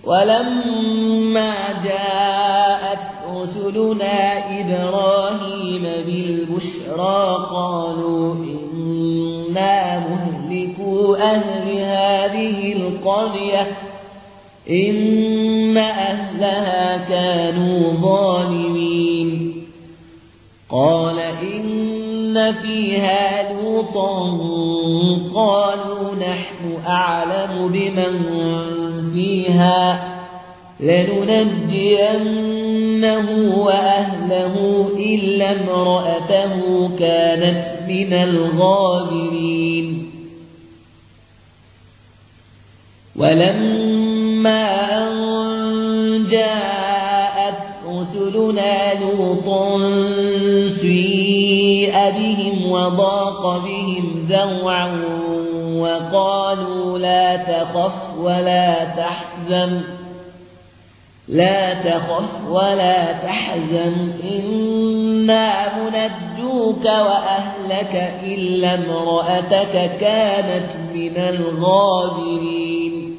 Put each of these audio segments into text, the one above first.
ولما جاءت رسلنا إبراهيم بالبشرى قالوا إنا مهلكو أهل هذه القرية إن أهلها كانوا ظالمين قال إن فيها لوطا قالوا نحن أعلم بمن فيها لننجينه وأهله إلا امرأته كانت من الغابرين ولما أن جاءت رسلنا لوطا سيء بهم وضاق بهم ذرعا وقالوا لا تخف ولا تحزن إنا منجوك وأهلك إلا امرأتك كانت من الغابرين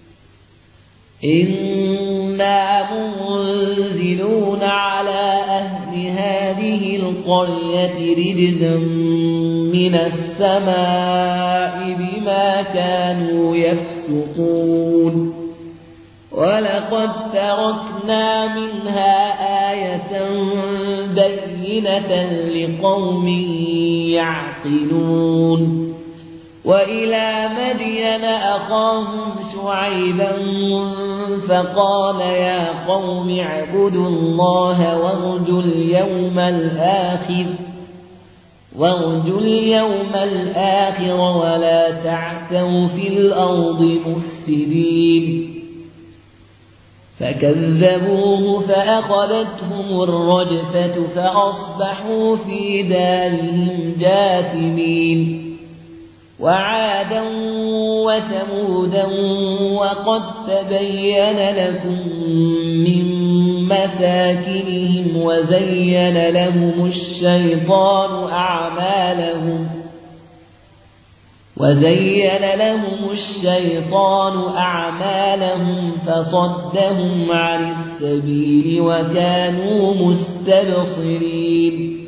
إنا منزلون على أهل هذه القرية رجزا من السماء بما كانوا يفسقون ولقد تركنا منها آية بينة لقوم يعقلون وإلى مدين أخاهم شعيبا فقال يا قوم اعبدوا الله وارجوا اليوم الآخر ولا تعثوا في الأرض مفسدين فكذبوه فأخذتهم الرجفة فأصبحوا في دارهم جاثمين وعادا وثمودا وقد تبين لكم من مساكنهم وزين لهم الشيطان أعمالهم فصدهم عن السبيل وكانوا مستبصرين